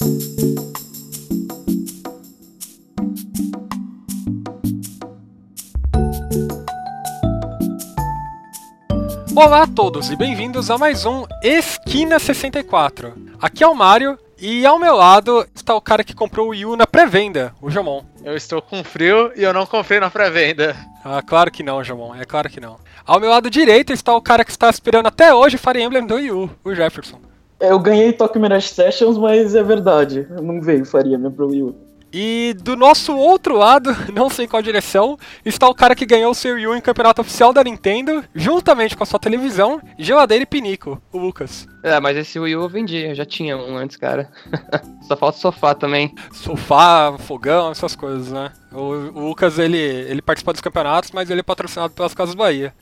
Olá a todos e bem-vindos a mais um Esquina 64. Aqui é o Mário e ao meu lado está o cara que comprou o Wii U na pré-venda, o Jomon. Eu estou com frio e eu não comprei na pré-venda. Ah, claro que não, Jomon, é claro que não. Ao meu lado direito está o cara que está esperando até hoje Fire Emblem do Wii U, o Jefferson. Eu ganhei Tokyo Mirage Sessions, mas é verdade, não veio Fire Emblem pro Wii U. E do nosso outro lado, não sei em qual direção, está o cara que ganhou o seu Wii U em campeonato oficial da Nintendo, juntamente com a sua televisão, geladeira e pinico, o Lucas. É, mas esse Wii U eu vendi, eu já tinha um antes, cara. Só falta sofá também. Sofá, fogão, essas coisas, né? O Lucas, ele participa dos campeonatos, mas ele é patrocinado pelas Casas Bahia.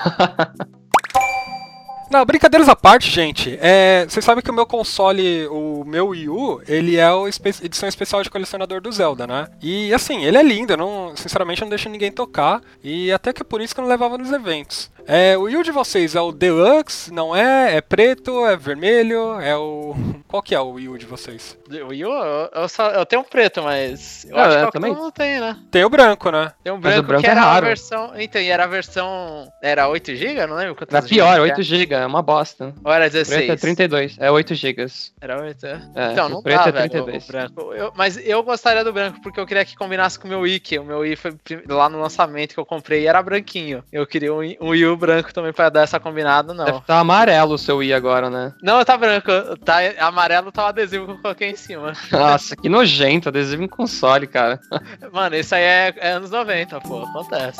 Não, brincadeiras à parte, gente, vocês sabem que o meu console, o meu Wii U, ele é a edição especial de colecionador do Zelda, né? E assim, ele é lindo, sinceramente eu não deixo ninguém tocar, e até que é por isso que eu não levava nos eventos. O Wii U de vocês é o Deluxe, não é? É preto, é vermelho, é o... Qual que é o Wii U de vocês? O Wii U, eu tenho um preto, mas eu acho que também. todo mundo tem, né? Tem o branco, né? Tem um Mas branco, o branco que é era raro. a versão... Então, e era a versão... Era 8 GB? Não lembro quantas Era pior, GB 8 GB, é uma bosta. Ou era O preto 16? é 32, é 8 GB. Era 8, É, então, o não preto dá, é velho, 32. o branco. Mas eu gostaria do branco, porque eu queria que combinasse com o meu Wii, que o meu Wii foi lá no lançamento que eu comprei e era branquinho. Eu queria um Wii U branco também pra dar essa combinada, não. Deve estar amarelo o seu Wii agora, né? Não, tá branco. Tá amarelo, tá o adesivo que eu coloquei em cima. Nossa, que nojento, adesivo em console, cara. Mano, isso aí é anos 90, pô, acontece.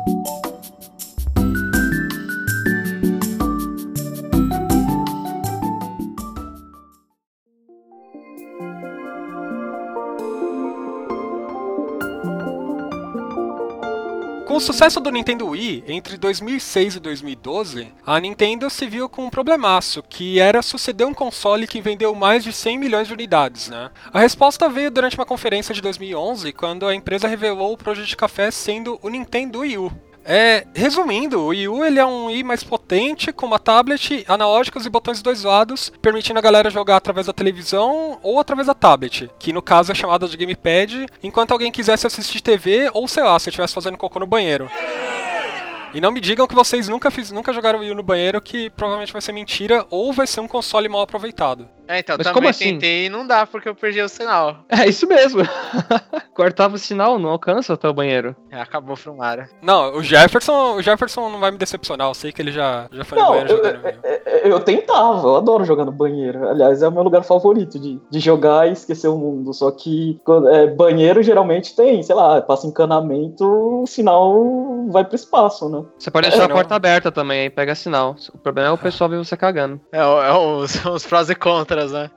Com o sucesso do Nintendo Wii, entre 2006 e 2012, a Nintendo se viu com um problemaço, que era suceder um console que vendeu mais de 100 milhões de unidades, né? A resposta veio durante uma conferência de 2011, quando a empresa revelou o projeto de café sendo o Nintendo Wii U. Resumindo, o Wii U ele é um Wii mais potente, com uma tablet, analógicos e botões dos dois lados, permitindo a galera jogar através da televisão ou através da tablet, que no caso é chamada de gamepad, enquanto alguém quisesse assistir TV ou, sei lá, se estivesse fazendo cocô no banheiro. E não me digam que vocês nunca jogaram o Wii U no banheiro, que provavelmente vai ser mentira, ou vai ser um console mal aproveitado. Então, Mas também como assim? tentei e não dá, porque eu perdi o sinal. É isso mesmo. Cortava o sinal, não alcança até o banheiro. Acabou Frumara. Não, o Jefferson não vai me decepcionar, eu sei que ele já foi no Não, banheiro jogando Wii U. eu tentava, eu adoro jogar no banheiro. Aliás, é o meu lugar favorito de jogar e esquecer o mundo. Só que banheiro geralmente tem, sei lá, passa encanamento, o sinal vai pro espaço, né? Você pode deixar a porta aberta também, aí pega sinal. O problema é o pessoal ver você cagando. Os prós e contras, né?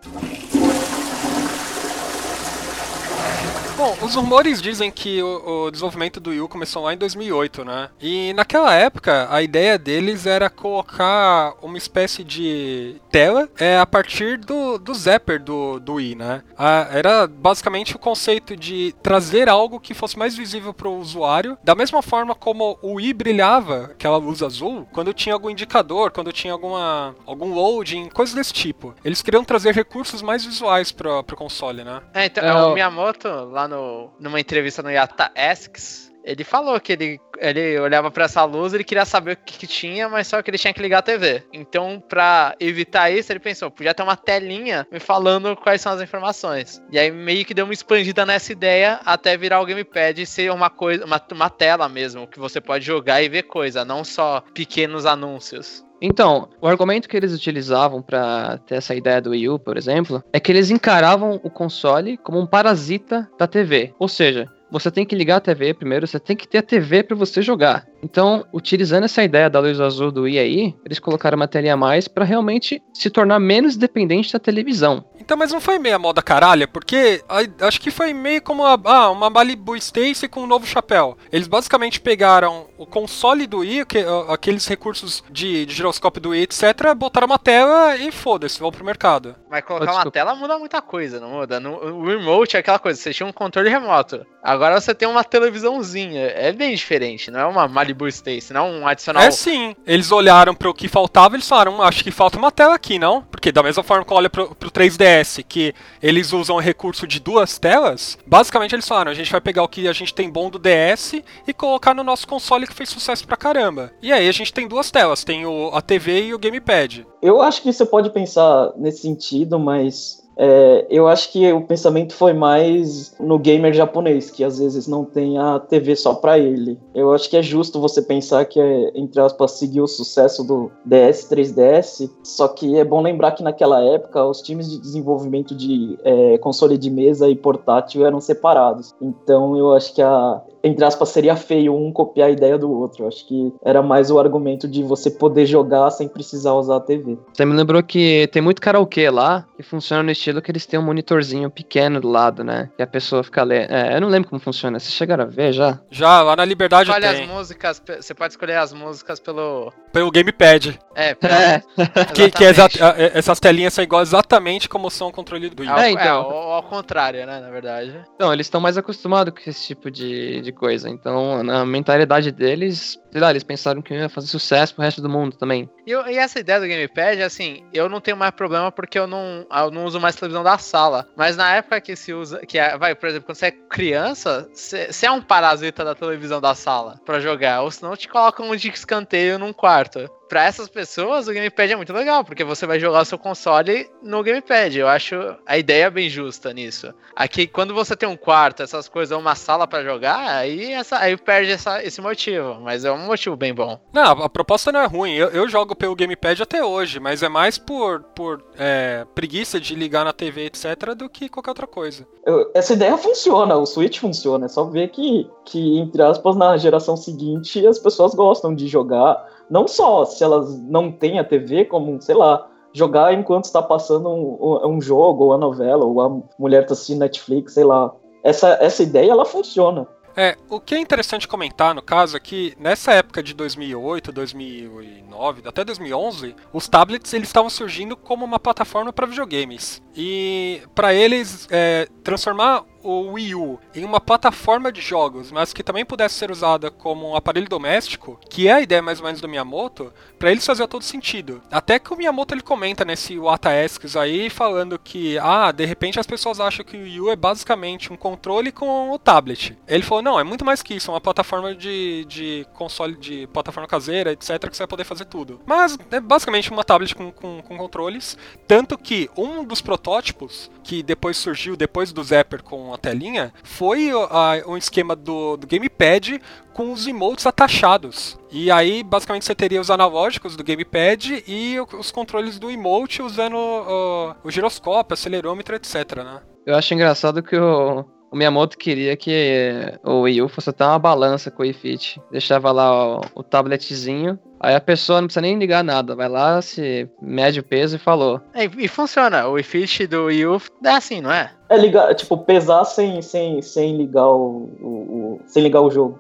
Bom, os rumores dizem que o desenvolvimento do Wii U começou lá em 2008, né? E naquela época, a ideia deles era colocar uma espécie de tela a partir do zapper do Wii, né? Era basicamente o conceito de trazer algo que fosse mais visível para o usuário, da mesma forma como o Wii brilhava, aquela luz azul, quando tinha algum indicador, quando tinha algum loading, coisas desse tipo. Eles queriam trazer recursos mais visuais para o console, né? Então, o Miyamoto, lá numa entrevista no Yata Asks, ele falou que ele olhava pra essa luz, ele queria saber o que tinha, mas só que ele tinha que ligar a TV. Então, pra evitar isso, ele pensou, podia ter uma telinha me falando quais são as informações. E aí meio que deu uma expandida nessa ideia até virar o gamepad e ser uma coisa, uma tela mesmo, que você pode jogar e ver coisa, não só pequenos anúncios. Então, o argumento que eles utilizavam pra ter essa ideia do Wii U, por exemplo, é que eles encaravam o console como um parasita da TV. Ou seja, você tem que ligar a TV primeiro, você tem que ter a TV pra você jogar. Então, utilizando essa ideia da luz azul do Wii aí, eles colocaram uma telinha a mais pra realmente se tornar menos dependente da televisão. Então, mas não foi meio a moda caralha? Porque acho que foi meio como uma Malibu Stacy com um novo chapéu. Eles basicamente pegaram o console do Wii, aqueles recursos de giroscópio do Wii, etc., botaram uma tela e foda-se, vão pro mercado. Mas colocar uma tela muda muita coisa, não muda? O remote é aquela coisa, você tinha um controle remoto. Agora você tem uma televisãozinha, é bem diferente, não é uma Malibu Malibu Stacy, não um adicional. É sim, eles olharam pro que faltava, eles falaram, acho que falta uma tela aqui, não? Porque da mesma forma que olha pro 3DS, que eles usam o recurso de 2 telas, basicamente eles falaram, a gente vai pegar o que a gente tem bom do DS e colocar no nosso console que fez sucesso pra caramba. E aí a gente tem 2 telas, tem a TV e o gamepad. Eu acho que você pode pensar nesse sentido, mas eu acho que o pensamento foi mais no gamer japonês, que às vezes não tem a TV só pra ele. Eu acho que é justo você pensar que entre aspas, seguir o sucesso do DS, 3DS, só que é bom lembrar que naquela época os times de desenvolvimento de console de mesa e portátil eram separados. Então eu acho que entre aspas, seria feio um copiar a ideia do outro. Eu acho que era mais o argumento de você poder jogar sem precisar usar a TV. Você me lembrou que tem muito karaokê lá, que funciona no estilo que eles têm um monitorzinho pequeno do lado, né? Que a pessoa fica lendo. Eu não lembro como funciona. Vocês chegaram a ver já? Já, lá na Liberdade Olha tem. as músicas, você pode escolher as músicas pelo gamepad. Que essas telinhas são iguais exatamente como são o controle do Wii. Então. Ao contrário, né, na verdade. Então, eles estão mais acostumados com esse tipo de coisa. Então, na mentalidade deles, sei lá, eles pensaram que ia fazer sucesso pro resto do mundo também. E essa ideia do gamepad, assim, eu não tenho mais problema porque eu não uso mais televisão da sala. Mas na época que se usa, por exemplo, quando você é criança, você é um parasita da televisão da sala pra jogar. Ou senão te colocam um de escanteio num quarto. Pra essas pessoas, o gamepad é muito legal, porque você vai jogar o seu console no gamepad. Eu acho a ideia bem justa nisso. Aqui, quando você tem um quarto, essas coisas, ou uma sala pra jogar, aí perde esse motivo. Mas é um motivo bem bom. Não, a proposta não é ruim. Eu jogo pelo gamepad até hoje, mas é mais por preguiça de ligar na TV, etc., do que qualquer outra coisa. Essa ideia funciona, o Switch funciona. É só ver que, entre aspas, na geração seguinte, as pessoas gostam de jogar. Não só se elas não têm a TV, como, sei lá, jogar enquanto está passando um jogo, ou a novela, ou a mulher está assistindo Netflix, sei lá. Essa ideia, ela funciona. O que é interessante comentar, no caso, é que nessa época de 2008, 2009, até 2011, os tablets eles estavam surgindo como uma plataforma para videogames. E para eles transformar o Wii U em uma plataforma de jogos, mas que também pudesse ser usada como um aparelho doméstico, que é a ideia mais ou menos do Miyamoto, para eles fazia todo sentido. Até que o Miyamoto ele comenta nesse Iwata Asks aí, falando que, de repente as pessoas acham que o Wii U é basicamente um controle com o tablet. Ele falou, não, é muito mais que isso, é uma plataforma de console, de plataforma caseira, etc, que você vai poder fazer tudo. Mas é basicamente uma tablet com controles, tanto que um dos protótipos, que depois surgiu, depois do Zapper com a telinha, foi um esquema do gamepad com os emotes atachados. E aí, basicamente, você teria os analógicos do gamepad e os controles do emote usando o giroscópio, acelerômetro, etc, né? Eu acho engraçado que o Miyamoto queria que o Wii U fosse até uma balança com o Wii Fit. Deixava lá o tabletzinho, aí a pessoa não precisa nem ligar nada, vai lá, se mede o peso e falou. E funciona, o Wii Fit do Wii U é assim, não é? É ligar, tipo, pesar sem ligar sem ligar o jogo.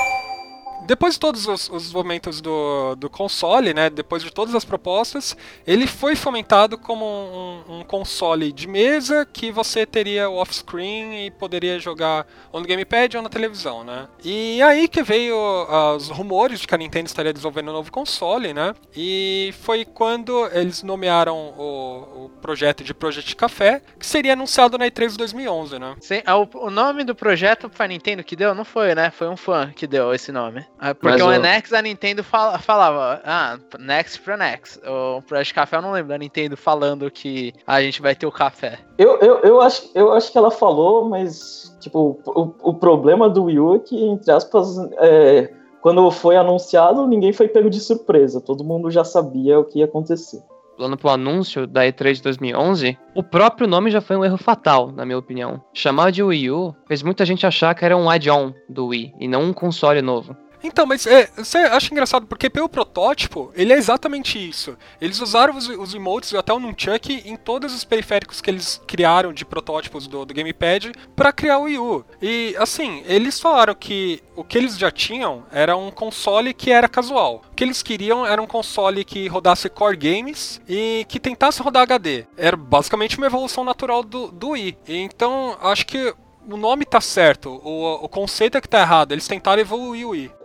Depois de todos os momentos do console, né, depois de todas as propostas, ele foi fomentado como um console de mesa que você teria o off-screen e poderia jogar ou no gamepad ou na televisão, né? E aí que veio os rumores de que a Nintendo estaria desenvolvendo um novo console, né? E foi quando eles nomearam o projeto de Project Café, que seria anunciado na E3 de 2011, né? Sim, o nome do projeto foi a Nintendo que deu? Não foi, né? Foi um fã que deu esse nome. Porque o NX a Nintendo falava, Next pro Next. O Project Café eu não lembro da Nintendo falando que a gente vai ter o café. Eu acho que ela falou, mas tipo, o problema do Wii U é que, entre aspas, quando foi anunciado, ninguém foi pego de surpresa. Todo mundo já sabia o que ia acontecer. Falando pro anúncio da E3 de 2011, o próprio nome já foi um erro fatal, na minha opinião. Chamar de Wii U fez muita gente achar que era um add-on do Wii, e não um console novo. Então, mas você acha engraçado, porque pelo protótipo, ele é exatamente isso. Eles usaram os emotes e até o Nunchuck em todos os periféricos que eles criaram de protótipos do gamepad para criar o Wii U. E, assim, eles falaram que o que eles já tinham era um console que era casual. O que eles queriam era um console que rodasse core games e que tentasse rodar HD. Era basicamente uma evolução natural do Wii. Então, acho que o nome tá certo, o conceito é que tá errado, eles tentaram evoluir o Wii.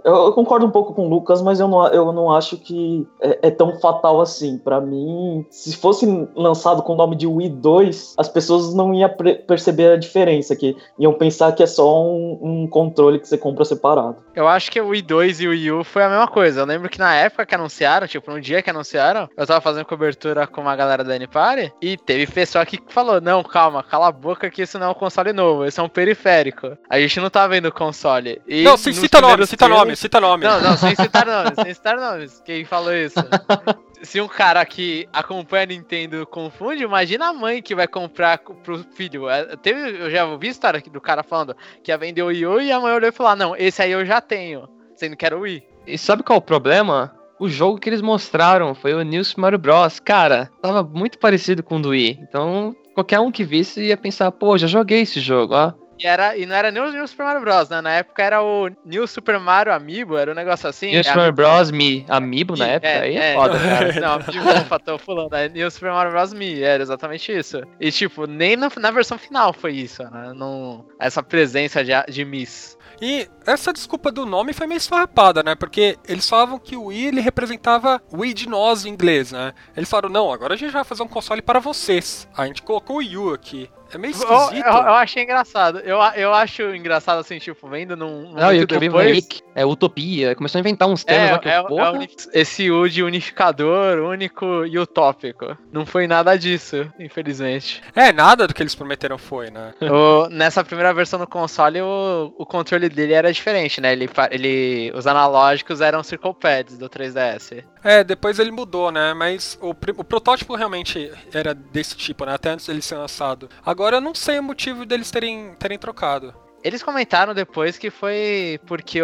Eu concordo um pouco com o Lucas, mas eu não acho que é tão fatal assim. Pra mim, se fosse lançado com o nome de Wii 2, as pessoas não iam perceber a diferença, que iam pensar que é só um controle que você compra separado. Eu acho que o Wii 2 e o Wii U foi a mesma coisa. Eu lembro que na época que anunciaram, tipo, no dia que anunciaram, eu tava fazendo cobertura com uma galera da N-Party e teve pessoa que falou, não, calma, cala a boca que isso não é um console novo, isso é um periférico. A gente não tá vendo o console. E não, cita nome. Não, sem citar nomes. Quem falou isso? Se um cara que acompanha a Nintendo confunde, imagina a mãe que vai comprar pro filho. Eu já ouvi a história do cara falando que ia vender o Wii U e a mãe olhou e falou, não, esse aí eu já tenho, sendo que era o Wii. E sabe qual é o problema? O jogo que eles mostraram foi o New Super Mario Bros. Cara, tava muito parecido com o do Wii. Então, qualquer um que visse ia pensar, pô, já joguei esse jogo, ó. E não era nem o New Super Mario Bros, né? Na época era o New Super Mario Amiibo, era um negócio assim. New Super Mario Bros. Me Amiibo na época? Aí é foda, cara. Não, Amiibo, tô falando. É New Super Mario Bros. Me, era exatamente isso. E tipo, nem na versão final foi isso, né? Não, essa presença de Miss. E essa desculpa do nome foi meio esfarrapada, né? Porque eles falavam que o Wii, ele representava o Wii de nós em inglês, né? Eles falaram, não, agora a gente vai fazer um console para vocês. A gente colocou o Wii U aqui. É meio esquisito. Eu achei engraçado. Eu acho engraçado, assim, tipo, vendo num não, eu depois... É utopia. Começou a inventar uns termos lá que esse U de unificador, único e utópico. Não foi nada disso, infelizmente. Nada do que eles prometeram foi, né? Nessa primeira versão do console, o controle dele era diferente, né? Os analógicos eram Circle Pads do 3DS. Depois ele mudou, né? Mas o protótipo realmente era desse tipo, né? Até antes dele ser lançado. Agora eu não sei o motivo deles terem trocado. Eles comentaram depois que foi porque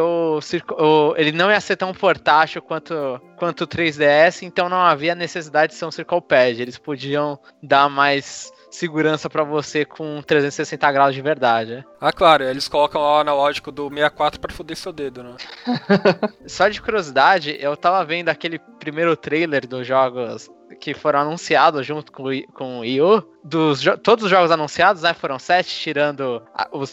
ele não ia ser tão portátil quanto o 3DS, então não havia necessidade de ser um Circle Pad. Eles podiam dar mais segurança pra você com 360 graus de verdade. Ah, claro, eles colocam lá o analógico do 64 pra foder seu dedo, né? Só de curiosidade, eu tava vendo aquele primeiro trailer dos jogos que foram anunciados junto com o Wii U. Todos os jogos anunciados, né, foram 7, tirando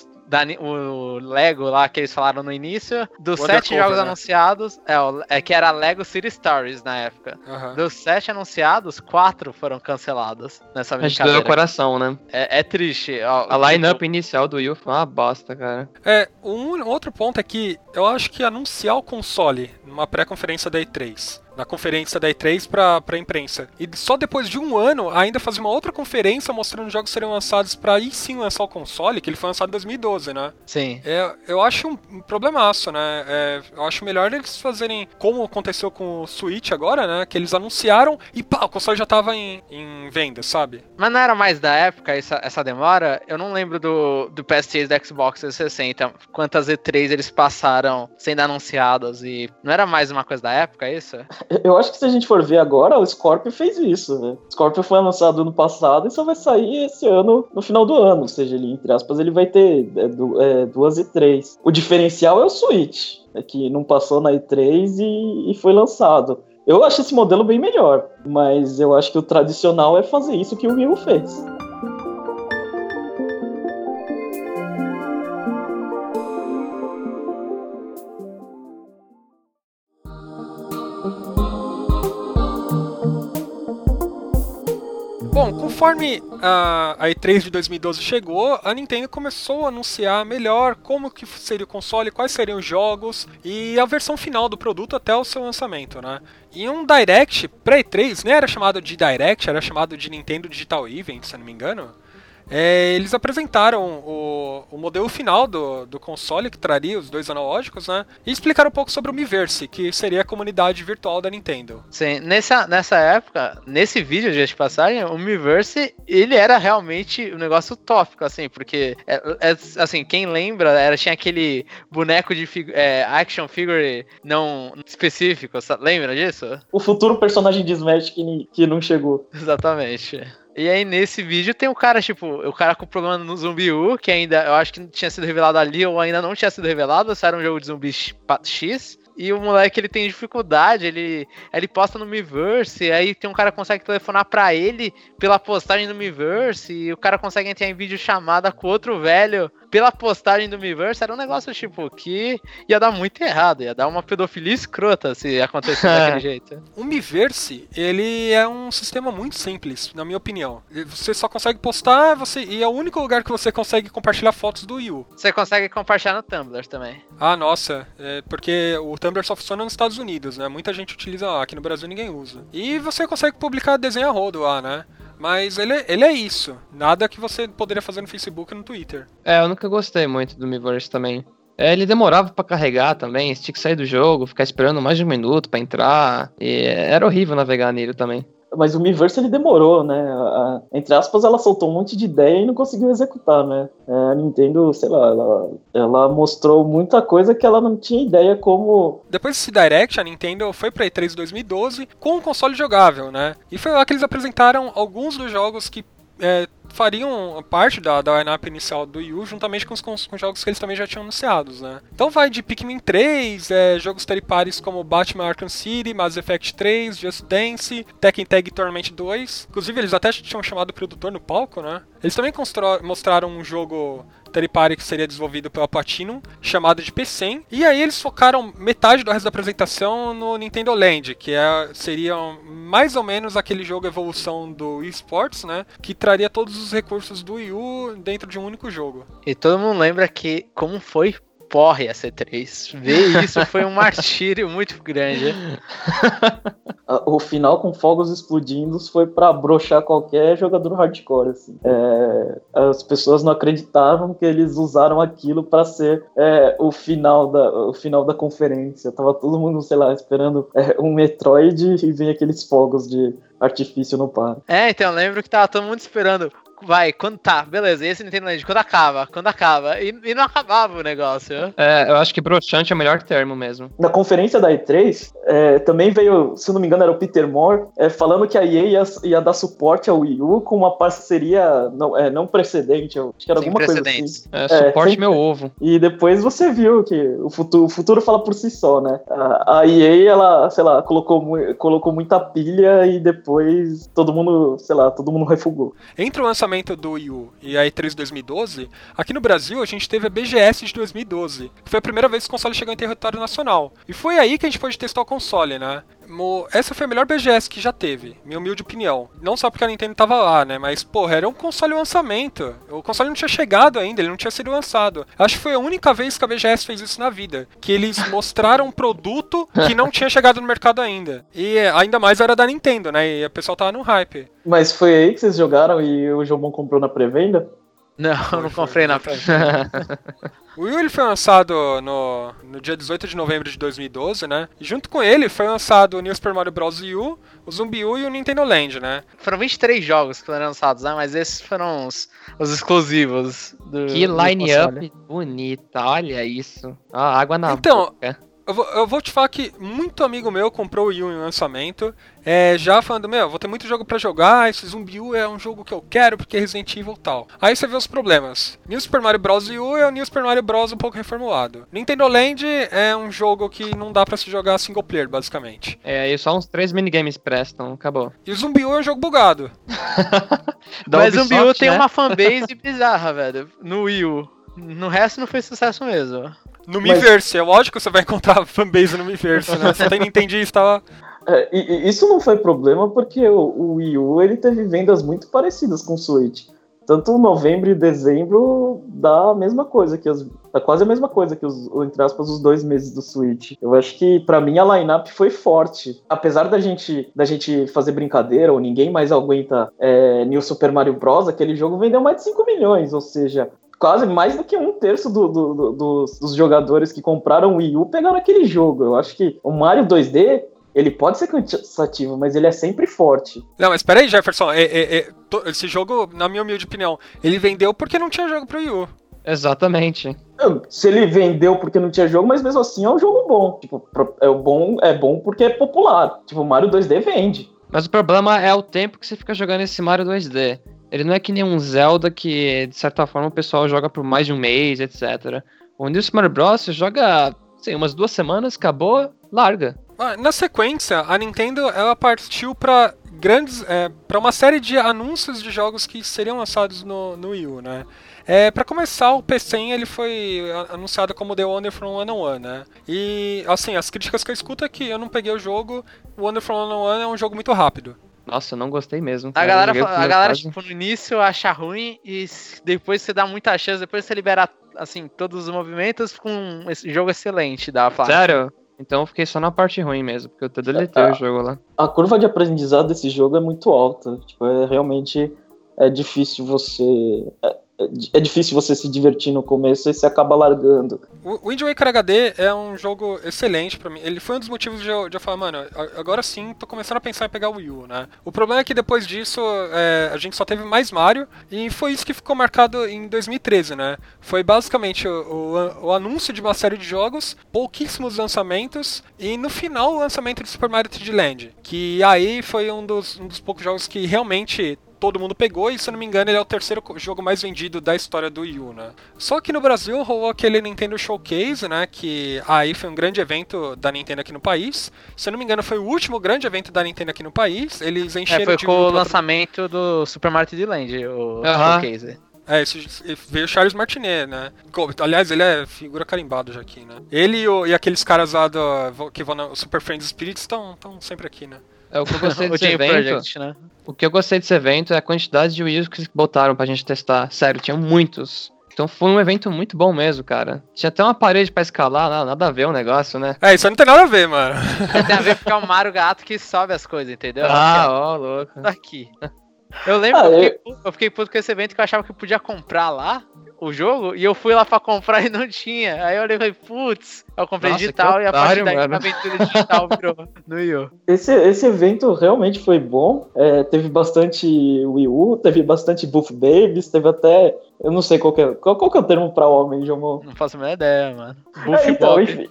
o Lego lá que eles falaram no início. Dos 7 jogos anunciados, que era Lego City Stories na época. Uhum. Dos 7 anunciados, 4 foram cancelados nessa brincadeira. Doeu o coração, né? É triste. A line-up inicial do Wii U foi uma bosta, cara. Um outro ponto é que eu acho que anunciar o console numa pré-conferência da E3, na conferência da E3 pra imprensa, e só depois de um ano ainda fazer uma outra conferência mostrando os jogos serem lançados pra aí sim lançar o console, que ele foi lançado em 2012, né? Sim. Eu acho um problemaço, né? Eu acho melhor eles fazerem como aconteceu com o Switch agora, né? Que eles anunciaram e pá, o console já tava em venda, sabe? Mas não era mais da época essa demora? Eu não lembro do PS3 e do Xbox 360, quantas E3 eles passaram sendo anunciadas, e não era mais uma coisa da época, isso? Eu acho que se a gente for ver agora, o Scorpio fez isso, né? O Scorpio foi lançado ano passado e só vai sair esse ano, no final do ano, ou seja, ele, entre aspas, ele vai ter 2 E3. O diferencial é o Switch, que não passou na E3 e foi lançado. Eu acho esse modelo bem melhor, mas eu acho que o tradicional é fazer isso que o Wii U fez. Bom, conforme a E3 de 2012 chegou, a Nintendo começou a anunciar melhor como que seria o console, quais seriam os jogos e a versão final do produto até o seu lançamento, né? E um Direct pré-E3, nem era chamado de Direct, era chamado de Nintendo Digital Event, se eu não me engano. Eles apresentaram o modelo final do console, que traria os 2 analógicos, né? E explicaram um pouco sobre o Miiverse, que seria a comunidade virtual da Nintendo. Sim, nessa época, nesse vídeo de passagem, o Miiverse, ele era realmente um negócio utópico, assim, porque, assim, quem lembra, tinha aquele boneco de action figure não específico, lembra disso? O futuro personagem de Smash que não chegou. Exatamente. E aí nesse vídeo tem o cara com problema no Zumbi U, que ainda, eu acho que não tinha sido revelado ali, ou ainda não tinha sido revelado, só era um jogo de zumbi X. E o moleque, ele tem dificuldade, ele posta no Miiverse, aí tem um cara que consegue telefonar pra ele pela postagem do Miiverse, e o cara consegue entrar em videochamada com outro velho pela postagem do Miiverse, era um negócio, tipo, que ia dar muito errado. Ia dar uma pedofilia escrota se acontecesse daquele jeito. O Miiverse, ele é um sistema muito simples, na minha opinião. Você só consegue postar, e é o único lugar que você consegue compartilhar fotos do Wii U. Você consegue compartilhar no Tumblr também. Ah, nossa, porque o Tumblr só funciona nos Estados Unidos, né? Muita gente utiliza lá, aqui no Brasil ninguém usa. E você consegue publicar desenho a rodo lá, né? Mas ele é isso. Nada que você poderia fazer no Facebook e no Twitter. Eu nunca gostei muito do Miiverse também. Ele demorava pra carregar também, você tinha que sair do jogo, ficar esperando mais de 1 minuto pra entrar. E era horrível navegar nele também. Mas o Miiverse, ele demorou, né? Entre aspas, ela soltou um monte de ideia e não conseguiu executar, né? A Nintendo, sei lá, ela mostrou muita coisa que ela não tinha ideia como... Depois desse Direct, a Nintendo foi pra E3 2012 com um console jogável, né? E foi lá que eles apresentaram alguns dos jogos que fariam parte da lineup inicial do Wii U, juntamente com os jogos que eles também já tinham anunciados, né? Então vai de Pikmin 3, jogos third parties como Batman Arkham City, Mass Effect 3, Just Dance, Tekken Tag Tournament 2. Inclusive, eles até tinham chamado o produtor no palco, né? Eles também mostraram um jogo third party que seria desenvolvido pela Platinum, chamado de P100. E aí eles focaram metade do resto da apresentação no Nintendo Land, que seria mais ou menos aquele jogo evolução do Wii Sports, né? Que traria todos os recursos do Wii U dentro de um único jogo. E todo mundo lembra que como foi porre a C3. Ver isso foi um martírio muito grande. O final com fogos explodindo foi pra broxar qualquer jogador hardcore, assim. As pessoas não acreditavam que eles usaram aquilo pra ser o final da conferência. Tava todo mundo, sei lá, esperando um Metroid e vem aqueles fogos de artifício no par. Então eu lembro que tava todo mundo esperando. Vai, quando tá, beleza, e esse Nintendo Land, quando acaba, e não acabava o negócio. Eu acho que broxante é o melhor termo mesmo. Na conferência da E3, também veio, se eu não me engano, era o Peter Moore, falando que a EA ia dar suporte ao Wii U com uma parceria não precedente, acho que era alguma coisa assim. Suporte sempre... meu ovo. E depois você viu que o futuro fala por si só, né? A EA, ela, sei lá, colocou muita pilha e depois todo mundo refugou. Entre o lançamento do Wii U e a E3 2012, aqui no Brasil a gente teve a BGS de 2012, que foi a primeira vez que o console chegou em território nacional. E foi aí que a gente pôde testar o console, né? Essa foi a melhor BGS que já teve, minha humilde opinião. Não só porque a Nintendo tava lá, né? Mas, porra, era um console lançamento. O console não tinha chegado ainda, ele não tinha sido lançado. Acho que foi a única vez que a BGS fez isso na vida. Que eles mostraram um produto que não tinha chegado no mercado ainda. E ainda mais era da Nintendo, né? E o pessoal tava no hype. Mas foi aí que vocês jogaram e o Jomon comprou na pré-venda? Não comprei na pré-venda. O Wii U ele foi lançado no dia 18 de novembro de 2012, né? E junto com ele foi lançado o New Super Mario Bros. Wii U, o Zumbi U e o Nintendo Land, né? Foram 23 jogos que foram lançados, né? Mas esses foram os exclusivos do Que line-up bonita, olha isso. Água na boca. Eu vou te falar que muito amigo meu comprou o Wii U em lançamento, já falando, vou ter muito jogo pra jogar, esse Zumbi U é um jogo que eu quero porque é Resident Evil e tal. Aí você vê os problemas. New Super Mario Bros. Wii U é o New Super Mario Bros. Um pouco reformulado. Nintendo Land é um jogo que não dá pra se jogar single player, basicamente. Aí só uns 3 minigames prestam, acabou. E o Zumbi U é um jogo bugado. Mas o Zumbi U tem uma fanbase bizarra, velho, no Wii U. No resto não foi sucesso mesmo. No Miiverse, é lógico que você vai encontrar fanbase no Miiverse, né? Só tem Nintendo estava... Isso não foi problema porque o Wii U ele teve vendas muito parecidas com o Switch. Tanto novembro e dezembro dá a mesma coisa, dá quase a mesma coisa que entre aspas, os 2 meses do Switch. Eu acho que, pra mim, a line-up foi forte. Apesar da gente fazer brincadeira, ou ninguém mais aguenta New Super Mario Bros., aquele jogo vendeu mais de 5 milhões, ou seja... Quase mais do que 1/3 dos jogadores que compraram o Wii U pegaram aquele jogo. Eu acho que o Mario 2D, ele pode ser cansativo, mas ele é sempre forte. Não, mas peraí, Jefferson. Esse jogo, na minha humilde opinião, ele vendeu porque não tinha jogo pro Wii U. Exatamente. Se ele vendeu porque não tinha jogo, mas mesmo assim é um jogo bom. Tipo, é bom porque é popular. Tipo, o Mario 2D vende. Mas o problema é o tempo que você fica jogando esse Mario 2D. Ele não é que nem um Zelda que, de certa forma, o pessoal joga por mais de um mês, etc. O New Super Mario Bros. Você joga, sei, umas 2 semanas, acabou, larga. Na sequência, a Nintendo ela partiu pra grandes, para uma série de anúncios de jogos que seriam lançados no Wii U, né? Para começar, o P100 ele foi anunciado como The Wonderful 101, né? E, assim, as críticas que eu escuto é que eu não peguei o jogo, o Wonderful 101 é um jogo muito rápido. Nossa, eu não gostei mesmo. A galera tipo, no início acha ruim e depois você dá muita chance, depois você liberar, assim, todos os movimentos, fica um jogo excelente da Platinum. Sério? Então eu fiquei só na parte ruim mesmo, porque eu deletei o jogo lá. A curva de aprendizado desse jogo é muito alta. Tipo, realmente difícil você... É difícil você se divertir no começo e você acaba largando. O Wind Waker HD é um jogo excelente pra mim. Ele foi um dos motivos de eu falar, mano, agora sim tô começando a pensar em pegar o Wii U, né? O problema é que depois disso a gente só teve mais Mario e foi isso que ficou marcado em 2013, né? Foi basicamente o anúncio de uma série de jogos, pouquíssimos lançamentos e no final o lançamento de Super Mario 3D Land, que aí foi um dos poucos jogos que realmente todo mundo pegou, e se eu não me engano ele é o terceiro jogo mais vendido da história do Wii U, né? Só que no Brasil rolou aquele Nintendo Showcase, né, que aí foi um grande evento da Nintendo aqui no país. Se eu não me engano foi o último grande evento da Nintendo aqui no país. Eles encheram foi com o lançamento do Super Mario 3D Land, o Showcase. Veio o Charles Martinet, né? Aliás, ele é figura carimbada já aqui, né? Ele e aqueles caras lá que vão no Super Friends Spirits estão sempre aqui, né? O que eu gostei desse evento, Project, né? O que eu gostei desse evento é a quantidade de Wii U que botaram pra gente testar. Sério, tinham muitos. Então foi um evento muito bom mesmo, cara. Tinha até uma parede pra escalar, nada a ver o negócio, né? Isso aí não tem nada a ver, mano. Tem a ver porque é o Mario Gato que sobe as coisas, entendeu? Louco. Aqui. Eu lembro que eu fiquei puto com esse evento que eu achava que eu podia comprar lá o jogo, e eu fui lá pra comprar e não tinha. Aí eu olhei e falei, putz, eu comprei digital e a partir daí a aventura digital virou no Wii U. Esse evento realmente foi bom. Teve bastante Wii U, teve bastante Buff Babies, teve até... Eu não sei qual que é o termo pra homem, Jomo. Não faço a menor ideia, mano. Buff então, enfim.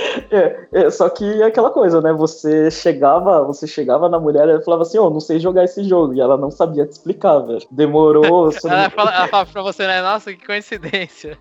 Só que é aquela coisa, né? Você chegava na mulher e ela falava assim, não sei jogar esse jogo. E ela não sabia te explicar, velho. Demorou. ela fala pra você, né? Nossa, que coincidência.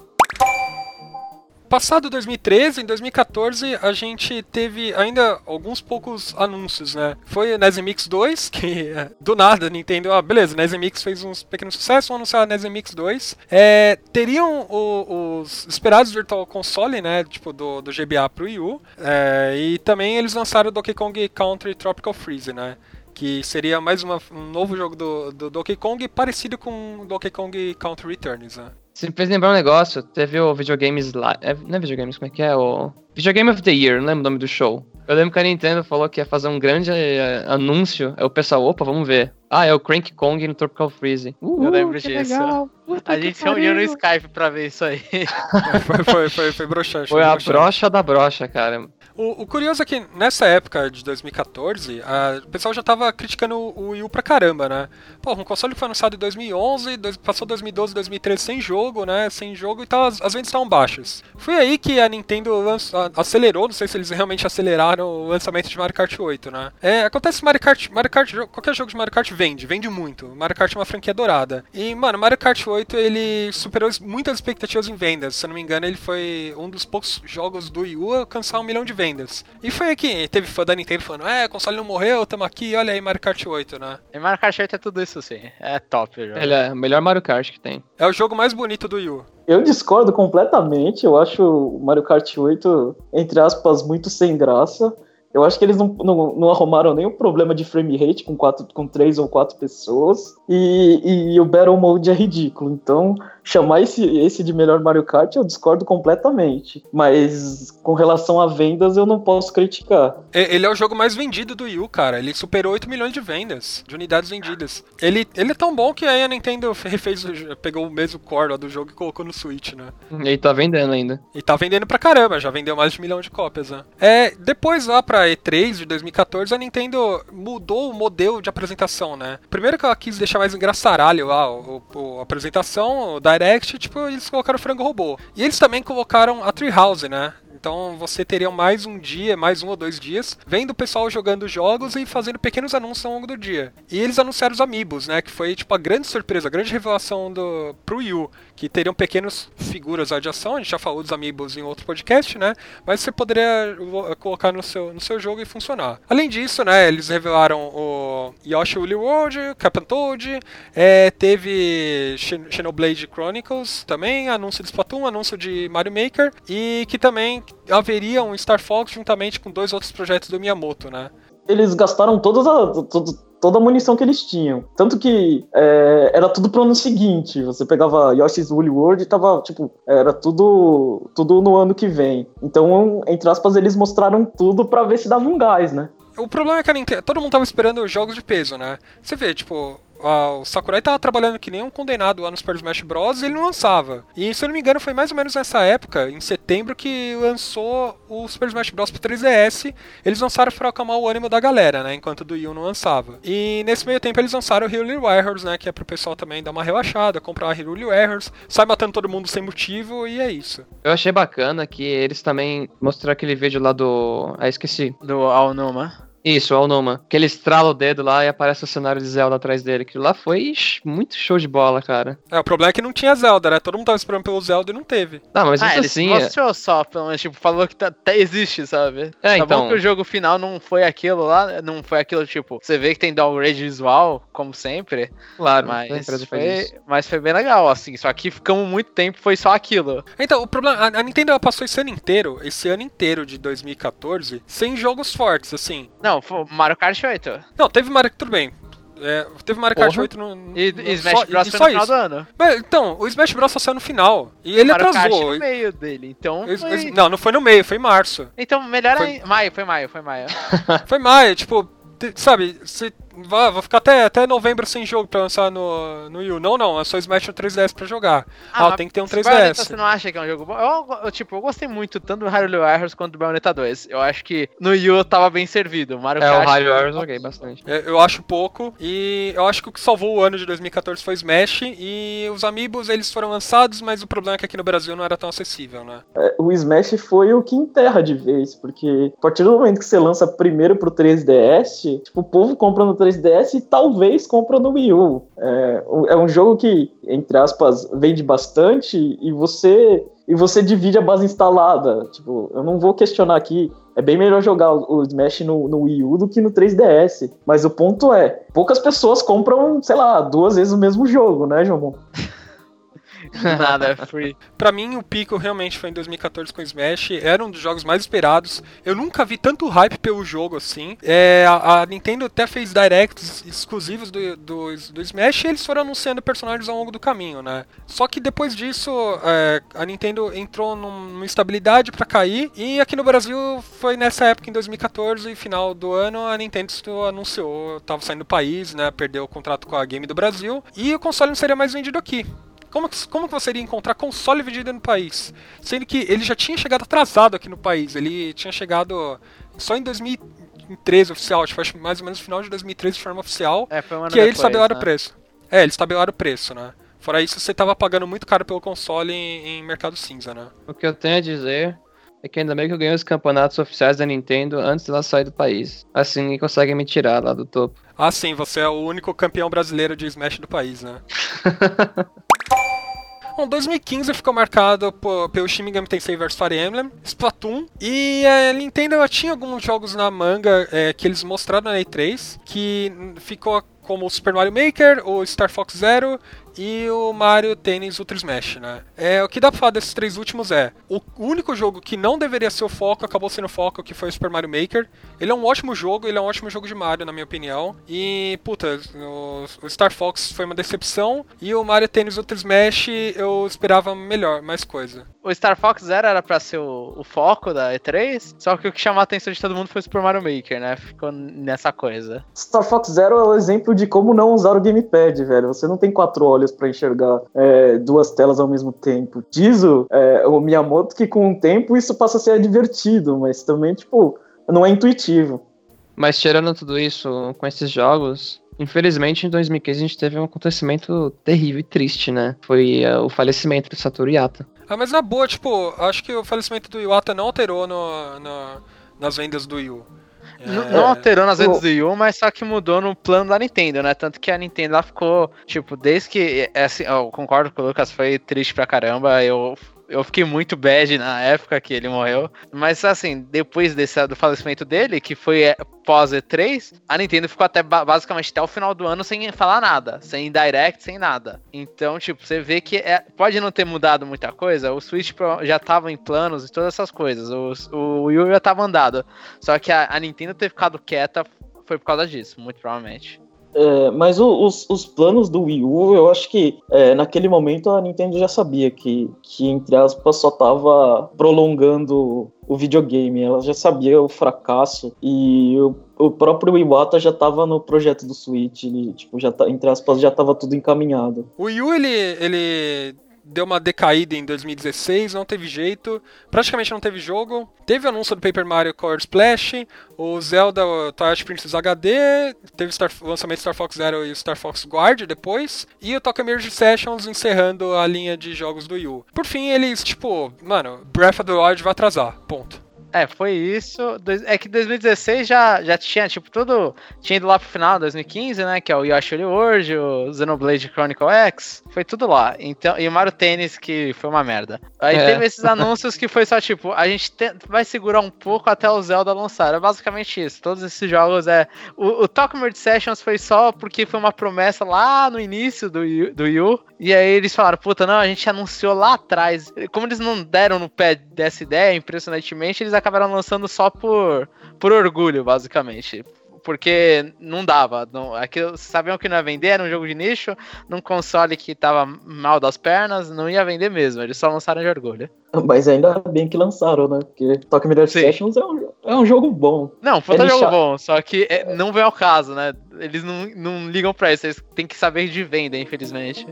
Passado 2013, em 2014, a gente teve ainda alguns poucos anúncios, né? Foi o NES Mix 2, que do nada a Nintendo... beleza, NES Mix fez uns pequenos sucessos, vão anunciar a NES Mix 2. Teriam os esperados Virtual Console, né? Tipo, do GBA pro Wii U. E também eles lançaram o Donkey Kong Country Tropical Freeze, né? Que seria mais um novo jogo do Donkey Kong, parecido com o Donkey Kong Country Returns, né? Você me fez lembrar um negócio, teve o Videogames lá. Não é Videogames, como é que é? O Videogame of the Year, não lembro o nome do show. Eu lembro que a Nintendo falou que ia fazer um grande anúncio. Aí o pessoal, opa, vamos ver. É o Cranky Kong no Tropical Freeze. Eu lembro disso. A gente se uniu no Skype pra ver isso aí. Foi broxante. Foi a brocha da brocha, cara. O curioso é que nessa época de 2014, o pessoal já tava criticando o Wii U pra caramba, né? Pô, um console que foi anunciado em 2011, passou 2012, 2013 sem jogo, né? Sem jogo, então as vendas estavam baixas. Foi aí que a Nintendo acelerou, não sei se eles realmente aceleraram o lançamento de Mario Kart 8, né? Acontece que Mario Kart, qualquer jogo de Mario Kart vende muito. Mario Kart é uma franquia dourada. E, mano, Mario Kart 8, ele superou muitas expectativas em vendas. Se eu não me engano, ele foi um dos poucos jogos do Wii U a alcançar 1 milhão de vendas. E foi aqui, teve fã da Nintendo falando, o console não morreu, tamo aqui, olha aí Mario Kart 8, né? E Mario Kart 8 é tudo isso, sim. É top o jogo. Ele é o melhor Mario Kart que tem. É o jogo mais bonito do Wii U. Eu discordo completamente, eu acho o Mario Kart 8, entre aspas, muito sem graça. Eu acho que eles não arrumaram nenhum problema de frame rate com 3 ou 4 pessoas. E o Battle Mode é ridículo. Então, chamar esse de melhor Mario Kart, eu discordo completamente. Mas, com relação a vendas, eu não posso criticar. Ele é o jogo mais vendido do Wii U, cara. Ele superou 8 milhões de vendas, de unidades vendidas. Ele é tão bom que aí a Nintendo pegou o mesmo core lá do jogo e colocou no Switch, né? E tá vendendo ainda. E tá vendendo pra caramba, já vendeu mais de 1 milhão de cópias, né? Depois lá pra E3 de 2014, a Nintendo mudou o modelo de apresentação, né? Primeiro que ela quis deixar mais engraçaralho lá a apresentação, o Direct, tipo, eles colocaram o frango robô. E eles também colocaram a Treehouse, né? Então você teria mais um dia, mais 1 ou 2 dias, vendo o pessoal jogando jogos e fazendo pequenos anúncios ao longo do dia. E eles anunciaram os Amiibos, né? Que foi tipo a grande surpresa, a grande revelação pro Wii U, que teriam pequenas figuras de ação. A gente já falou dos Amiibos em outro podcast, né? Mas você poderia colocar no seu jogo e funcionar. Além disso, né? Eles revelaram o Yoshi Woolly World, Captain Toad, teve Xenoblade Chronicles também, anúncio de Splatoon, anúncio de Mario Maker, e que também haveria um Star Fox juntamente com 2 outros projetos do Miyamoto, né? Eles gastaram toda a munição que eles tinham. Tanto que era tudo pro ano seguinte. Você pegava Yoshi's Woolly World e tava, tipo, era tudo no ano que vem. Então, entre aspas, eles mostraram tudo pra ver se dava um gás, né? O problema é que a Nintendo, todo mundo tava esperando jogos de peso, né? Você vê, tipo, o Sakurai tava trabalhando que nem um condenado lá no Super Smash Bros. E ele não lançava. E, se eu não me engano, foi mais ou menos nessa época, em setembro, que lançou o Super Smash Bros. Pro 3DS. Eles lançaram pra acalmar o ânimo da galera, né? Enquanto o do Wii U não lançava. E nesse meio tempo eles lançaram o Hyrule Warriors, né? Que é pro pessoal também dar uma relaxada, comprar o Hyrule Warriors, sai matando todo mundo sem motivo e é isso. Eu achei bacana que eles também mostraram aquele vídeo lá do... esqueci. Do Aonuma. Isso, o Aonuma. Que ele estrala o dedo lá e aparece o cenário de Zelda atrás dele. Aquilo lá foi muito show de bola, cara. O problema é que não tinha Zelda, né? Todo mundo tava esperando pelo Zelda e não teve. Não, mas isso ele assim... mostrou só, pelo menos, tipo, falou que até existe, sabe? Tá então... bom que o jogo final não foi aquilo lá, não foi aquilo, tipo, você vê que tem downgrade visual, como sempre. Claro, mas foi bem legal, assim, só que ficamos muito tempo, foi só aquilo. Então, o problema, a Nintendo ela passou esse ano inteiro de 2014, sem jogos fortes, assim. Não, foi Mario Kart 8. Não, teve Mario... Tudo bem. Teve Mario Kart 8 E Smash Bros. Foi no final do ano. Mas, então, o Smash Bros. Só saiu no final. E ele Mario atrasou. Kart no meio dele, então foi... Não foi no meio, foi em março. Então, melhor ainda... Foi maio. Foi maio, tipo... Sabe, vou ficar até novembro sem jogo pra lançar no Wii U. Não, é só Smash no 3DS pra jogar. Tem que ter um 3DS. Você não acha que é um jogo bom? Eu gostei muito tanto do Hyrule Warriors quanto do Bayonetta 2. Eu acho que no Wii U tava bem servido. Mario Kart... o Hyrule Warriors eu joguei bastante. Eu acho pouco, e eu acho que o que salvou o ano de 2014 foi Smash, e os Amiibos, eles foram lançados, mas o problema é que aqui no Brasil não era tão acessível, né? O Smash foi o que enterra de vez, porque a partir do momento que você lança primeiro pro 3DS, tipo, o povo compra no 3DS e talvez compra no Wii U. É um jogo que, entre aspas, vende bastante e você divide a base instalada. Tipo, eu não vou questionar aqui, é bem melhor jogar o Smash no Wii U do que no 3DS. Mas o ponto é, poucas pessoas compram, sei lá, 2 vezes o mesmo jogo, né, João? Nada, é free. Pra mim, o pico realmente foi em 2014 com o Smash. Era um dos jogos mais esperados. Eu nunca vi tanto hype pelo jogo assim. A Nintendo até fez directs exclusivos do Smash e eles foram anunciando personagens ao longo do caminho, né? Só que depois disso, a Nintendo entrou numa instabilidade pra cair. E aqui no Brasil, foi nessa época, em 2014, final do ano, a Nintendo anunciou, tava saindo do país, né? Perdeu o contrato com a Game do Brasil. E o console não seria mais vendido aqui. Como que você iria encontrar console vendido no país? Sendo que ele já tinha chegado atrasado aqui no país. Ele tinha chegado só em 2013 oficial, acho mais ou menos no final de 2013 de forma oficial. Foi um ano que aí eles depois, tabelaram né? o preço. Eles tabelaram o preço, né? Fora isso, você tava pagando muito caro pelo console em mercado cinza, né? O que eu tenho a dizer é que ainda bem que eu ganhei os campeonatos oficiais da Nintendo antes dela sair do país. Assim ninguém consegue me tirar lá do topo. Ah, sim, você é o único campeão brasileiro de Smash do país, né? Bom, 2015 ficou marcado pelo Shin Megami Tensei vs Fire Emblem, Splatoon, e a Nintendo tinha alguns jogos na manga que eles mostraram na E3, que ficou como o Super Mario Maker, o Star Fox Zero e o Mario Tennis Ultra Smash, né? O que dá pra falar desses 3 últimos o único jogo que não deveria ser o foco, acabou sendo o foco, que foi o Super Mario Maker. Ele é um ótimo jogo, de Mario, na minha opinião. E, puta, o Star Fox foi uma decepção, e o Mario Tennis Ultra Smash eu esperava melhor, mais coisa. O Star Fox Zero era pra ser o foco da E3, só que o que chamou a atenção de todo mundo foi o Super Mario Maker, né? Ficou nessa coisa. Star Fox Zero é o exemplo de como não usar o gamepad, velho. Você não tem 4 olhos pra enxergar 2 telas ao mesmo tempo. Diz o Miyamoto que com o tempo isso passa a ser divertido, mas também, tipo, não é intuitivo. Mas tirando tudo isso, com esses jogos, Infelizmente, em 2015 a gente teve um acontecimento terrível e triste, né? Foi o falecimento do Satoru Iwata. Mas na boa, tipo, acho que o falecimento do Iwata não alterou nas vendas do Wii U. Não alterou nas vendas do Wii U, mas só que mudou no plano da Nintendo, né? Tanto que a Nintendo ela ficou, tipo, desde que. Assim, eu concordo com o Lucas, foi triste pra caramba. Eu fiquei muito bad na época que ele morreu. Mas assim, depois do falecimento dele, que foi pós E3, a Nintendo ficou até basicamente até o final do ano sem falar nada. Sem direct, sem nada. Então, tipo, você vê que pode não ter mudado muita coisa. O Switch já tava em planos e todas essas coisas. O Wii U já tava andado. Só que a Nintendo ter ficado quieta foi por causa disso, muito provavelmente. Mas os planos do Wii U, eu acho que naquele momento a Nintendo já sabia que entre aspas, só tava prolongando o videogame. Ela já sabia o fracasso e o próprio Iwata já tava no projeto do Switch. Ele, tipo, entre aspas, já tava tudo encaminhado. O Wii U, ele deu uma decaída em 2016, não teve jeito, praticamente não teve jogo. Teve o anúncio do Paper Mario Color Splash, o Zelda o Twilight Princess HD, teve o lançamento do Star Fox Zero e o Star Fox Guard depois, e o Tokyo Mirage Sessions encerrando a linha de jogos do Wii U. Por fim, eles, tipo, mano, Breath of the Wild vai atrasar, ponto. Foi isso. É que 2016 já tinha, tipo, tudo. Tinha ido lá pro final, 2015, né? Que é o Yoshi Woolly World, o Xenoblade Chronicle X. Foi tudo lá. Então, e o Mario Tennis, que foi uma merda. Aí teve esses anúncios que foi só, tipo, a gente vai segurar um pouco até o Zelda lançar. É basicamente isso. Todos esses jogos O Tokyo Mirage Sessions foi só porque foi uma promessa lá no início do Wii U. E aí eles falaram, puta, não, a gente anunciou lá atrás. Como eles não deram no pé dessa ideia, impressionantemente, eles acabaram lançando só por orgulho, basicamente. Porque não dava. Sabiam que não ia vender, era um jogo de nicho, num console que tava mal das pernas, não ia vender mesmo, eles só lançaram de orgulho. Mas ainda bem que lançaram, né? Porque Tokyo Mirage Sessions é um jogo bom. Não, puta jogo bom, só que não vem ao caso, né? Eles não ligam pra isso, eles têm que saber de venda, infelizmente.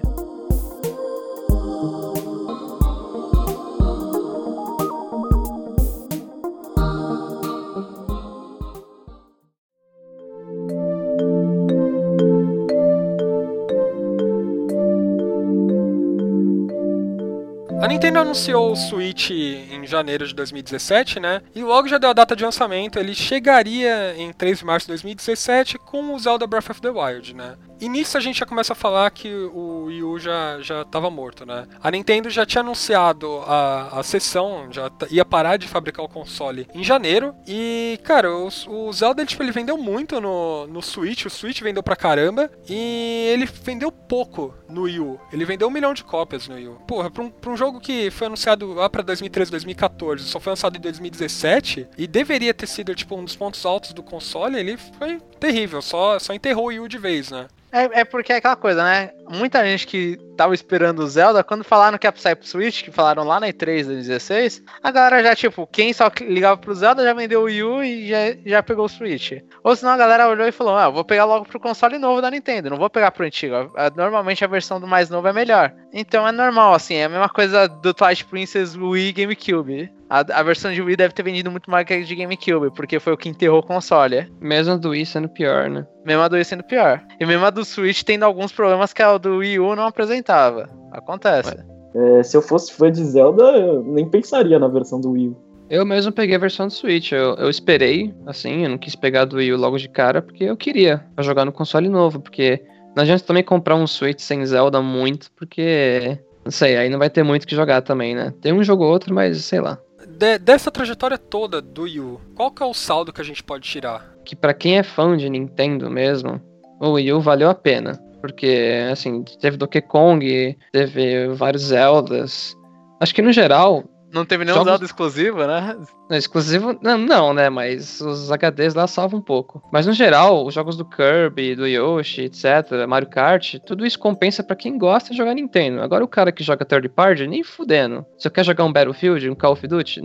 A Nintendo anunciou o Switch em janeiro de 2017, né? E logo já deu a data de lançamento. Ele chegaria em 3 de março de 2017 com o Zelda Breath of the Wild, né? E nisso a gente já começa a falar que o Wii U já estava morto, né? A Nintendo já tinha anunciado a sessão, já ia parar de fabricar o console em janeiro. E, cara, o Zelda ele vendeu muito no Switch. O Switch vendeu pra caramba. E ele vendeu pouco no Wii U. Ele vendeu 1 milhão de cópias no Wii U. Porra, pra um jogo que foi anunciado lá pra 2013, 2014, só foi lançado em 2017, e deveria ter sido, tipo, um dos pontos altos do console, ele foi terrível. Só enterrou o Wii U de vez, né? Porque é aquela coisa, né? Muita gente que tava esperando o Zelda, quando falaram que ia sair pro Switch, que falaram lá na E3 de 2016, a galera já, tipo, quem só ligava pro Zelda já vendeu o Wii U e já pegou o Switch. Ou senão a galera olhou e falou, eu vou pegar logo pro console novo da Nintendo, não vou pegar pro antigo. Normalmente a versão do mais novo é melhor. Então é normal, assim, é a mesma coisa do Twilight Princess Wii e GameCube. A versão de Wii deve ter vendido muito mais que a de GameCube, porque foi o que enterrou o console. Mesmo a do Wii sendo pior, né? Mesmo a do Wii sendo pior. E mesmo a do Switch tendo alguns problemas que a do Wii U não apresentava. Acontece. Se eu fosse fã de Zelda, eu nem pensaria na versão do Wii U. Eu mesmo peguei a versão do Switch. Eu esperei, assim, eu não quis pegar a do Wii U logo de cara, porque eu queria pra jogar no console novo, porque não adianta também comprar um Switch sem Zelda muito, porque, não sei, aí não vai ter muito o que jogar também, né? Tem um jogo ou outro, mas sei lá. Dessa trajetória toda do Wii U, qual que é o saldo que a gente pode tirar? Que pra quem é fã de Nintendo mesmo, o Wii U valeu a pena. Porque, assim, teve Donkey Kong, teve vários Zeldas. Acho que no geral... Não teve nenhum Zelda exclusivo, né? Exclusivo, não, né? Mas os HDs lá salvam um pouco. Mas no geral, os jogos do Kirby, do Yoshi, etc., Mario Kart, tudo isso compensa pra quem gosta de jogar Nintendo. Agora o cara que joga third party, nem fudendo. Se eu quer jogar um Battlefield, um Call of Duty, não.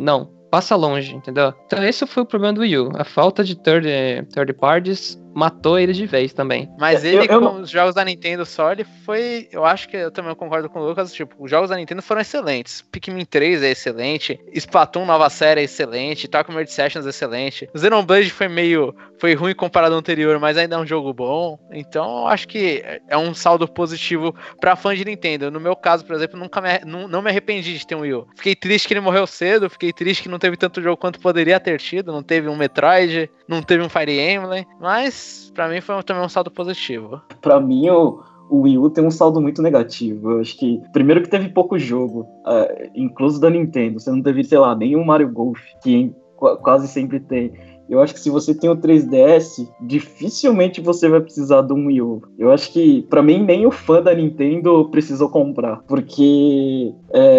passa longe, entendeu? Então esse foi o problema do Wii U. A falta de third parties matou ele de vez também. Mas ele, com os jogos da Nintendo só, ele foi... Eu acho que eu também concordo com o Lucas, tipo, os jogos da Nintendo foram excelentes. Pikmin 3 é excelente, Splatoon nova série é excelente, Tokyo Mirror Sessions é excelente. Xenoblade foi ruim comparado ao anterior, mas ainda é um jogo bom. Então, eu acho que é um saldo positivo pra fã de Nintendo. No meu caso, por exemplo, não me arrependi de ter um Wii U. Fiquei triste que ele morreu cedo, fiquei triste que não teve tanto jogo quanto poderia ter tido, não teve um Metroid, não teve um Fire Emblem, mas pra mim foi também um saldo positivo. Pra mim, o Wii U tem um saldo muito negativo. Eu acho que, primeiro que teve pouco jogo, incluso da Nintendo. Você não teve, sei lá, nenhum Mario Golf, que quase sempre tem. Eu acho que se você tem o 3DS, dificilmente você vai precisar de um Wii U. Eu acho que, pra mim, nem o fã da Nintendo precisou comprar. Porque,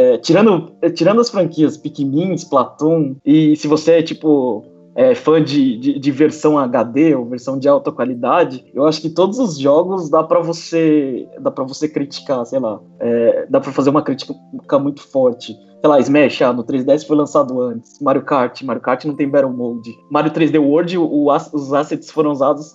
tirando as franquias Pikmin, Splatoon, e se você é, tipo... fã de versão HD ou versão de alta qualidade, eu acho que todos os jogos dá pra você criticar, sei lá, dá pra fazer uma crítica muito forte. Sei lá, Smash, no 3DS foi lançado antes. Mario Kart não tem Battle Mode. Mario 3D World, os assets foram usados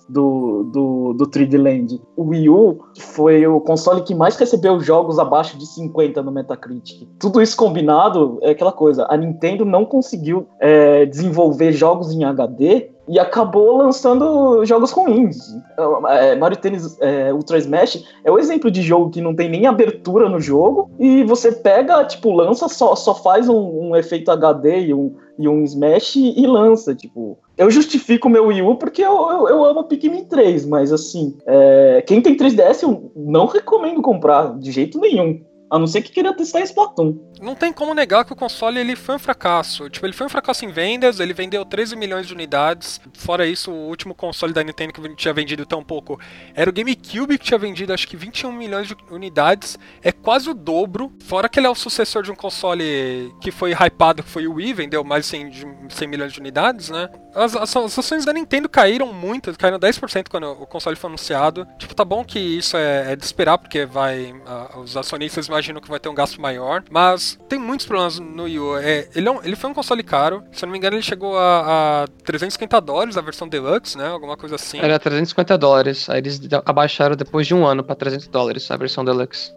do 3D Land. O Wii U foi o console que mais recebeu jogos abaixo de 50 no Metacritic. Tudo isso combinado é aquela coisa. A Nintendo não conseguiu desenvolver jogos em HD e acabou lançando jogos ruins. Mario Tennis Ultra Smash é o exemplo de jogo que não tem nem abertura no jogo, e você pega, tipo, lança, só faz um efeito HD e um Smash e lança, tipo... Eu justifico o meu Wii U porque eu amo Pikmin 3, mas assim, quem tem 3DS eu não recomendo comprar de jeito nenhum. A não ser que queira testar Splatoon. Não tem como negar que o console ele foi um fracasso. Tipo, ele foi um fracasso em vendas, ele vendeu 13 milhões de unidades. Fora isso, o último console da Nintendo que tinha vendido tão pouco era o GameCube, que tinha vendido acho que 21 milhões de unidades. É quase o dobro. Fora que ele é o sucessor de um console que foi hypado, que foi o Wii, vendeu mais de 100 milhões de unidades, né? As ações da Nintendo caíram muito, caíram 10% quando o console foi anunciado. Tipo, tá bom que isso é de esperar, porque os acionistas imaginam que vai ter um gasto maior, mas tem muitos problemas no Wii U. Ele foi um console caro, se eu não me engano ele chegou a $350 a versão Deluxe, né, alguma coisa assim. Era $350, aí eles abaixaram depois de um ano pra $300 a versão Deluxe.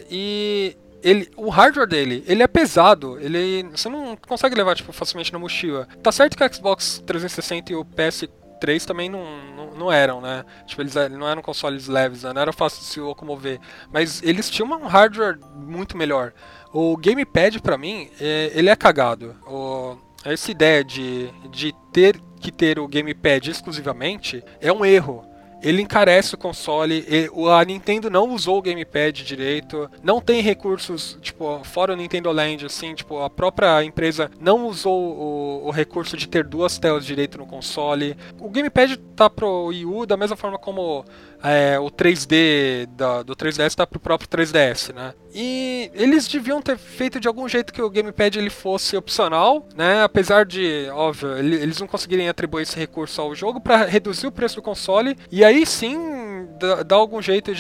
O hardware dele, ele é pesado, você não consegue levar tipo, facilmente na mochila. Tá certo que o Xbox 360 e o PS3 também não eram, né? Tipo, eles não eram consoles leves, né? Não era fácil de se locomover. Mas eles tinham um hardware muito melhor. O Gamepad, pra mim, ele é cagado. Essa ideia de ter que ter o Gamepad exclusivamente é um erro. Ele encarece o console, a Nintendo não usou o Gamepad direito, não tem recursos, tipo, fora o Nintendo Land, assim, tipo, a própria empresa não usou o recurso de ter duas telas direito no console. O Gamepad tá pro Wii U da mesma forma como o 3D do 3DS tá pro próprio 3DS, né? E eles deviam ter feito de algum jeito que o Gamepad ele fosse opcional, né? Apesar de, óbvio, eles não conseguirem atribuir esse recurso ao jogo para reduzir o preço do console, e aí sim dar algum jeito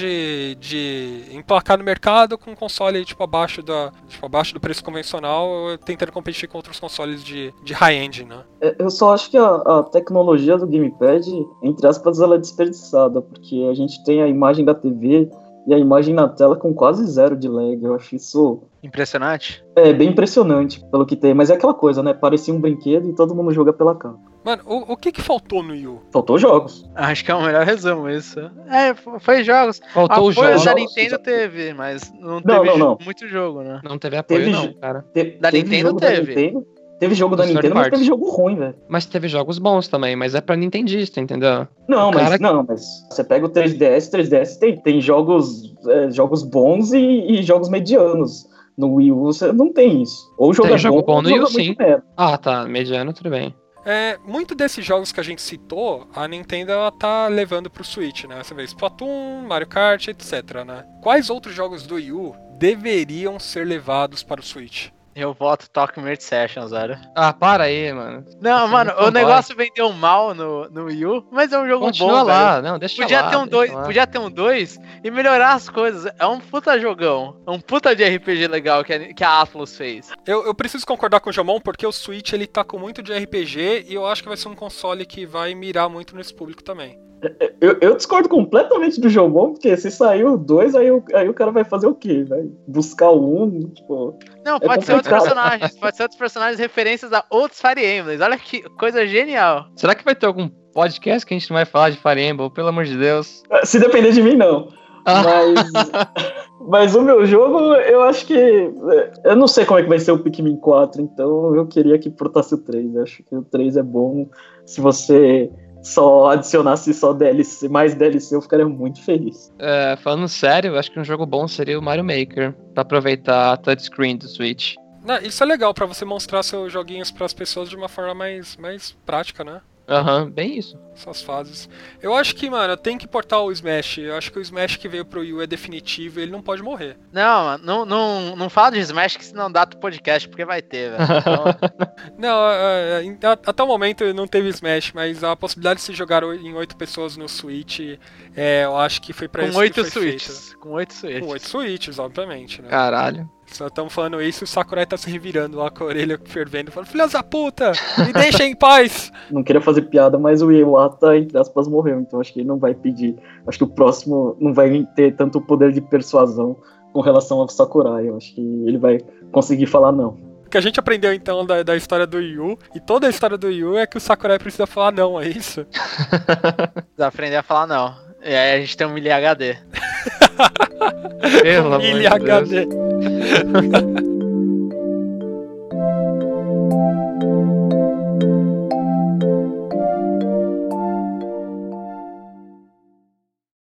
de emplacar no mercado com um console tipo, abaixo do preço convencional, tentando competir com outros consoles de high-end, né? Eu só acho que a tecnologia do Gamepad, entre aspas, ela é desperdiçada, porque a gente tem a imagem da TV e a imagem na tela com quase zero de lag. Eu acho isso... Impressionante? Bem impressionante pelo que tem, mas é aquela coisa, né? Parecia um brinquedo e todo mundo joga pela capa. Mano, o que faltou no Wii U? Faltou jogos. Acho que é o melhor resumo isso. Foi jogos. Faltou os jogos. Da Nintendo teve, mas não teve muito jogo, né? Não teve apoio não, cara. Da Nintendo teve. Teve jogo da Nintendo, mas teve jogo ruim, velho. Mas teve jogos bons também, mas é pra nintendista, entendeu? Não, mas você pega o 3DS tem jogos bons e jogos medianos. No Wii U você não tem isso. Ou jogo bom no Wii U, sim. Ah, tá, mediano, tudo bem. Muito desses jogos que a gente citou, a Nintendo ela tá levando pro Switch, né? Você vê Splatoon, Mario Kart, etc, né? Quais outros jogos do Wii U deveriam ser levados para o Switch? Eu voto Talk Merge Sessions, velho. Ah, para aí, mano. Não, Você mano, é um o negócio vendeu mal no Wii U, mas é um jogo Continua bom, lá, velho. não, deixa Podia lá. ter um 2, podia ter um 2 e melhorar as coisas. É um puta jogão. É um puta de RPG legal que a Atlus fez. Eu preciso concordar com o Jomon, porque o Switch ele tá com muito de RPG e eu acho que vai ser um console que vai mirar muito nesse público também. Eu discordo completamente do Jomon, porque se sair o 2, aí o cara vai fazer o quê? Vai buscar o 1, tipo... Não, pode ser outros personagens. Pode ser outros personagens referências a outros Fire Emblems. Olha que coisa genial. Será que vai ter algum podcast que a gente não vai falar de Fire Emblem? Pelo amor de Deus. Se depender de mim, não. Mas o meu jogo, eu acho que... Eu não sei como é que vai ser o Pikmin 4, então eu queria que portasse o 3. Eu acho que o 3 é bom. Se você só adicionasse só DLC, mais DLC, eu ficaria muito feliz. Falando sério, eu acho que um jogo bom seria o Mario Maker, pra aproveitar a touchscreen do Switch. Não, isso é legal, pra você mostrar seus joguinhos pras pessoas de uma forma mais prática, né? Aham, bem isso. Essas fases. Eu acho que, mano, tem que portar o Smash. Eu acho que o Smash que veio pro Wii U é definitivo e ele não pode morrer. Não, não fala de Smash que senão dá pro podcast, porque vai ter, velho. Então... Não, até o momento não teve Smash, mas a possibilidade de se jogar em 8 pessoas no Switch, eu acho que foi pra isso que foi feito. Com 8 Switches. Com 8 Switches, obviamente, né? Caralho. Só estamos falando isso e o Sakurai tá se revirando lá com a orelha fervendo, falando, filha da puta, me deixa em paz! Não queria fazer piada, mas o Iwata, entre aspas, morreu, então acho que ele não vai pedir. Acho que o próximo não vai ter tanto poder de persuasão com relação ao Sakurai. Eu acho que ele vai conseguir falar não. O que a gente aprendeu então da história do Wii U, e toda a história do Wii U é que o Sakurai precisa falar não, é isso? Precisa aprender a falar não. E aí a gente tem um Mili HD. Pelo amor de Deus. HD.